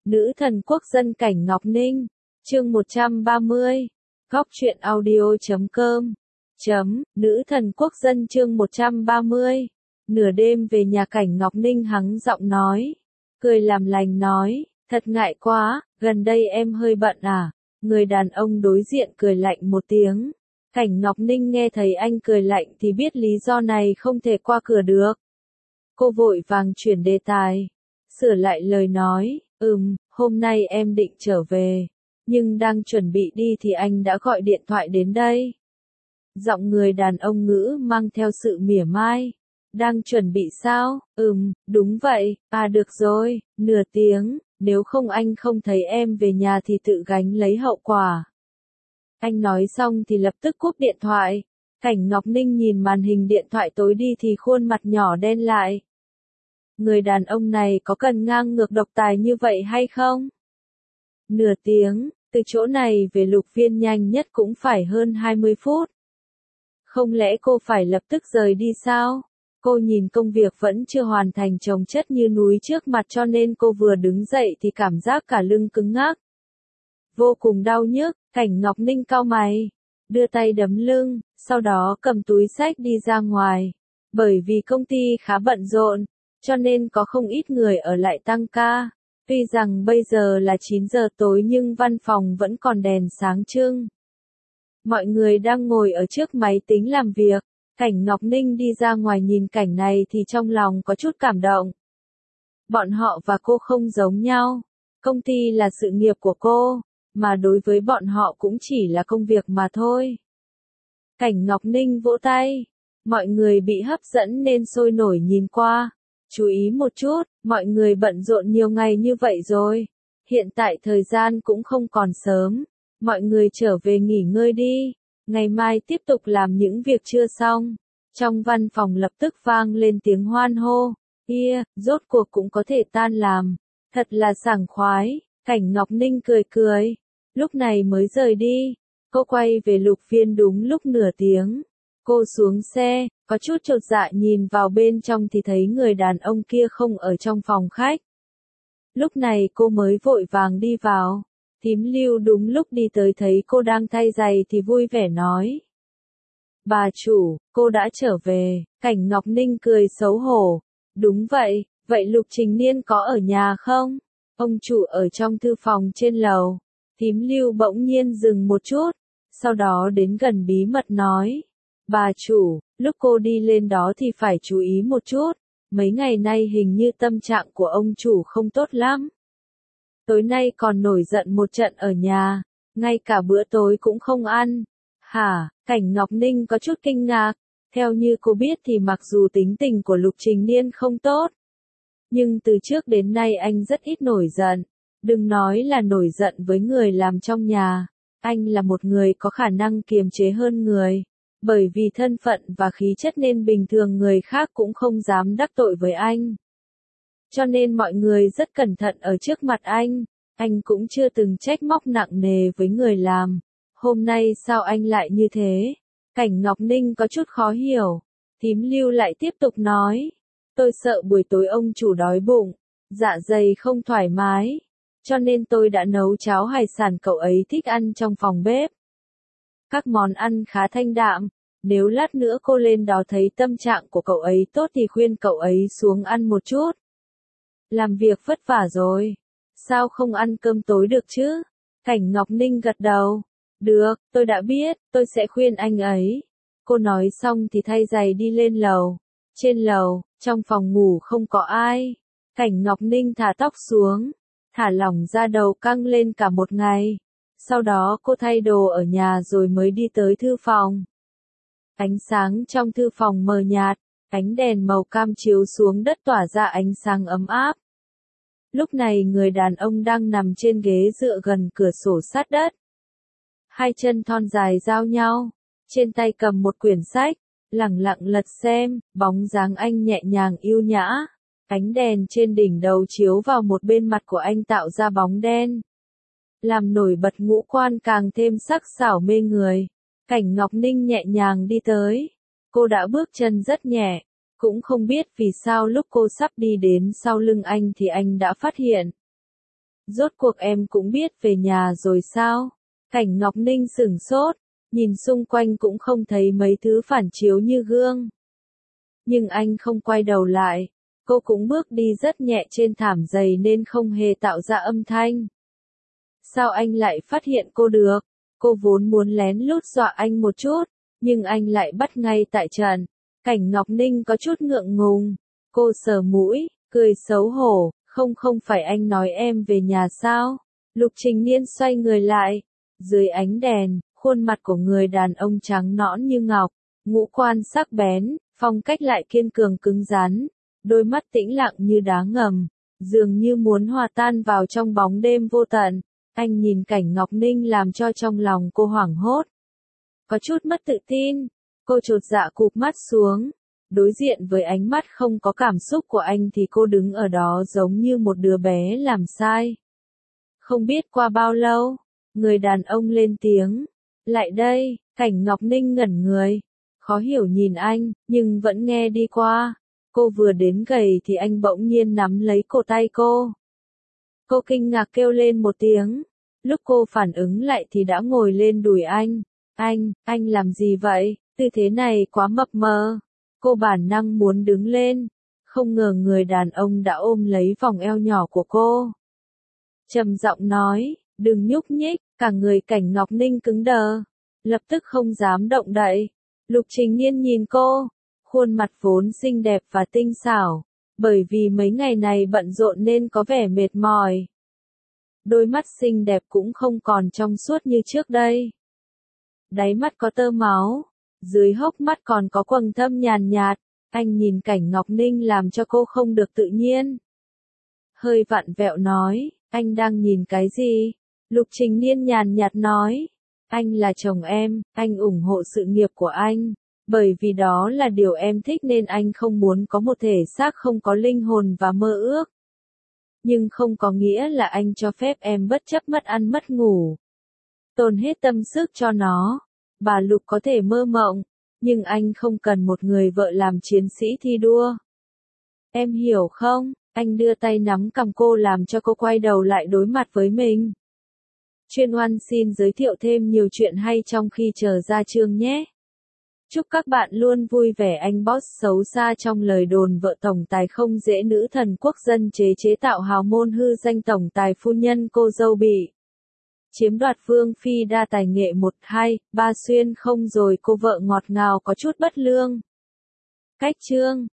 Nữ thần quốc dân Cảnh Ngọc Ninh, chương 130, góc truyện audio.com, nữ thần quốc dân chương 130, nửa đêm về nhà Cảnh Ngọc Ninh hắng giọng nói, cười làm lành nói, thật ngại quá, gần đây em hơi bận à, người đàn ông đối diện cười lạnh một tiếng, Cảnh Ngọc Ninh nghe thấy anh cười lạnh thì biết lý do này không thể qua cửa được. Cô vội vàng chuyển đề tài, sửa lại lời nói, hôm nay em định trở về, nhưng đang chuẩn bị đi thì anh đã gọi điện thoại đến đây. Giọng người đàn ông ngữ mang theo sự mỉa mai. Đang chuẩn bị sao? Đúng vậy, được rồi, nửa tiếng, nếu không anh không thấy em về nhà thì tự gánh lấy hậu quả. Anh nói xong thì lập tức cúp điện thoại. Cảnh Ngọc Ninh nhìn màn hình điện thoại tối đi thì khuôn mặt nhỏ đen lại. Người đàn ông này có cần ngang ngược độc tài như vậy hay không? Nửa tiếng, từ chỗ này về Lục Viên nhanh nhất cũng phải hơn 20 phút. Không lẽ cô phải lập tức rời đi sao? Cô nhìn công việc vẫn chưa hoàn thành chồng chất như núi trước mặt cho nên cô vừa đứng dậy thì cảm giác cả lưng cứng ngắc. Vô cùng đau nhức, Cảnh Ngọc Ninh cau mày, đưa tay đấm lưng, sau đó cầm túi xách đi ra ngoài. Bởi vì công ty khá bận rộn, cho nên có không ít người ở lại tăng ca. Tuy rằng bây giờ là 9 giờ tối nhưng văn phòng vẫn còn đèn sáng trưng. Mọi người đang ngồi ở trước máy tính làm việc. Cảnh Ngọc Ninh đi ra ngoài nhìn cảnh này thì trong lòng có chút cảm động. Bọn họ và cô không giống nhau. Công ty là sự nghiệp của cô, mà đối với bọn họ cũng chỉ là công việc mà thôi. Cảnh Ngọc Ninh vỗ tay. Mọi người bị hấp dẫn nên sôi nổi nhìn qua. Chú ý một chút, mọi người bận rộn nhiều ngày như vậy rồi. Hiện tại thời gian cũng không còn sớm. Mọi người trở về nghỉ ngơi đi. Ngày mai tiếp tục làm những việc chưa xong. Trong văn phòng lập tức vang lên tiếng hoan hô. Rốt cuộc cũng có thể tan làm. Thật là sảng khoái. Cảnh Ngọc Ninh cười cười. Lúc này mới rời đi. Cô quay về Lục Viên đúng lúc nửa tiếng. Cô xuống xe, có chút chột dạ nhìn vào bên trong thì thấy người đàn ông kia không ở trong phòng khách. Lúc này cô mới vội vàng đi vào. Thím Lưu đúng lúc đi tới thấy cô đang thay giày thì vui vẻ nói. Bà chủ, cô đã trở về. Cảnh Ngọc Ninh cười xấu hổ. Đúng vậy, vậy Lục Trình Niên có ở nhà không? Ông chủ ở trong thư phòng trên lầu. Thím Lưu bỗng nhiên dừng một chút, sau đó đến gần bí mật nói. Bà chủ, lúc cô đi lên đó thì phải chú ý một chút, mấy ngày nay hình như tâm trạng của ông chủ không tốt lắm. Tối nay còn nổi giận một trận ở nhà, ngay cả bữa tối cũng không ăn. Hả? Cảnh Ngọc Ninh có chút kinh ngạc, theo như cô biết thì mặc dù tính tình của Lục Trình Niên không tốt, nhưng từ trước đến nay anh rất ít nổi giận, đừng nói là nổi giận với người làm trong nhà, anh là một người có khả năng kiềm chế hơn người. Bởi vì thân phận và khí chất nên bình thường người khác cũng không dám đắc tội với anh. Cho nên mọi người rất cẩn thận ở trước mặt anh cũng chưa từng trách móc nặng nề với người làm. Hôm nay sao anh lại như thế? Cảnh Ngọc Ninh có chút khó hiểu. Thím Lưu lại tiếp tục nói. Tôi sợ buổi tối ông chủ đói bụng, dạ dày không thoải mái. Cho nên tôi đã nấu cháo hải sản cậu ấy thích ăn trong phòng bếp. Các món ăn khá thanh đạm, nếu lát nữa cô lên đó thấy tâm trạng của cậu ấy tốt thì khuyên cậu ấy xuống ăn một chút. Làm việc vất vả rồi, sao không ăn cơm tối được chứ? Cảnh Ngọc Ninh gật đầu. Được, tôi đã biết, tôi sẽ khuyên anh ấy. Cô nói xong thì thay giày đi lên lầu. Trên lầu, trong phòng ngủ không có ai. Cảnh Ngọc Ninh thả tóc xuống, thả lỏng ra đầu căng lên cả một ngày. Sau đó cô thay đồ ở nhà rồi mới đi tới thư phòng. Ánh sáng trong thư phòng mờ nhạt, ánh đèn màu cam chiếu xuống đất tỏa ra ánh sáng ấm áp. Lúc này người đàn ông đang nằm trên ghế dựa gần cửa sổ sát đất. Hai chân thon dài giao nhau, trên tay cầm một quyển sách, lẳng lặng lật xem, bóng dáng anh nhẹ nhàng yêu nhã. Ánh đèn trên đỉnh đầu chiếu vào một bên mặt của anh tạo ra bóng đen, làm nổi bật ngũ quan càng thêm sắc sảo mê người. Cảnh Ngọc Ninh nhẹ nhàng đi tới. Cô đã bước chân rất nhẹ, cũng không biết vì sao lúc cô sắp đi đến sau lưng anh thì anh đã phát hiện. Rốt cuộc em cũng biết về nhà rồi sao? Cảnh Ngọc Ninh sửng sốt, nhìn xung quanh cũng không thấy mấy thứ phản chiếu như gương. Nhưng anh không quay đầu lại, cô cũng bước đi rất nhẹ trên thảm dày nên không hề tạo ra âm thanh. Sao anh lại phát hiện cô được? Cô vốn muốn lén lút dọa anh một chút, nhưng anh lại bắt ngay tại trận. Cảnh Ngọc Ninh có chút ngượng ngùng. Cô sờ mũi, cười xấu hổ, không phải anh nói em về nhà sao? Lục Trình Niên xoay người lại. Dưới ánh đèn, khuôn mặt của người đàn ông trắng nõn như ngọc, ngũ quan sắc bén, phong cách lại kiên cường cứng rắn, đôi mắt tĩnh lặng như đá ngầm, dường như muốn hòa tan vào trong bóng đêm vô tận. Anh nhìn Cảnh Ngọc Ninh làm cho trong lòng cô hoảng hốt. Có chút mất tự tin, cô chột dạ cụp mắt xuống. Đối diện với ánh mắt không có cảm xúc của anh thì cô đứng ở đó giống như một đứa bé làm sai. Không biết qua bao lâu, người đàn ông lên tiếng. Lại đây, Cảnh Ngọc Ninh ngẩn người. Khó hiểu nhìn anh, nhưng vẫn nghe đi qua. Cô vừa đến gầy thì anh bỗng nhiên nắm lấy cổ tay cô. Cô kinh ngạc kêu lên một tiếng. Lúc cô phản ứng lại thì đã ngồi lên đùi anh. Anh làm gì vậy? Tư thế này quá mập mờ. Cô bản năng muốn đứng lên. Không ngờ người đàn ông đã ôm lấy vòng eo nhỏ của cô. Trầm giọng nói, đừng nhúc nhích, cả người Cảnh Ngọc Ninh cứng đờ. Lập tức không dám động đậy. Lục Trình Niên nhìn cô. Khuôn mặt vốn xinh đẹp và tinh xảo. Bởi vì mấy ngày này bận rộn nên có vẻ mệt mỏi. Đôi mắt xinh đẹp cũng không còn trong suốt như trước đây. Đáy mắt có tơ máu, dưới hốc mắt còn có quầng thâm nhàn nhạt. Anh nhìn Cảnh Ngọc Ninh làm cho cô không được tự nhiên. Hơi vặn vẹo nói, anh đang nhìn cái gì? Lục Trình Niên nhàn nhạt nói, anh là chồng em, anh ủng hộ sự nghiệp của anh. Bởi vì đó là điều em thích nên anh không muốn có một thể xác không có linh hồn và mơ ước. Nhưng không có nghĩa là anh cho phép em bất chấp mất ăn mất ngủ. Tồn hết tâm sức cho nó. Bà Lục có thể mơ mộng, nhưng anh không cần một người vợ làm chiến sĩ thi đua. Em hiểu không? Anh đưa tay nắm cằm cô làm cho cô quay đầu lại đối mặt với mình. Chuyên Oan xin giới thiệu thêm nhiều chuyện hay trong khi chờ ra chương nhé. Chúc các bạn luôn vui vẻ. Anh boss xấu xa trong lời đồn vợ tổng tài không dễ, nữ thần quốc dân chế tạo hào môn hư danh tổng tài phu nhân cô dâu bị chiếm đoạt vương phi đa tài nghệ 1, 2, 3 xuyên không rồi cô vợ ngọt ngào có chút bất lương. Cách chương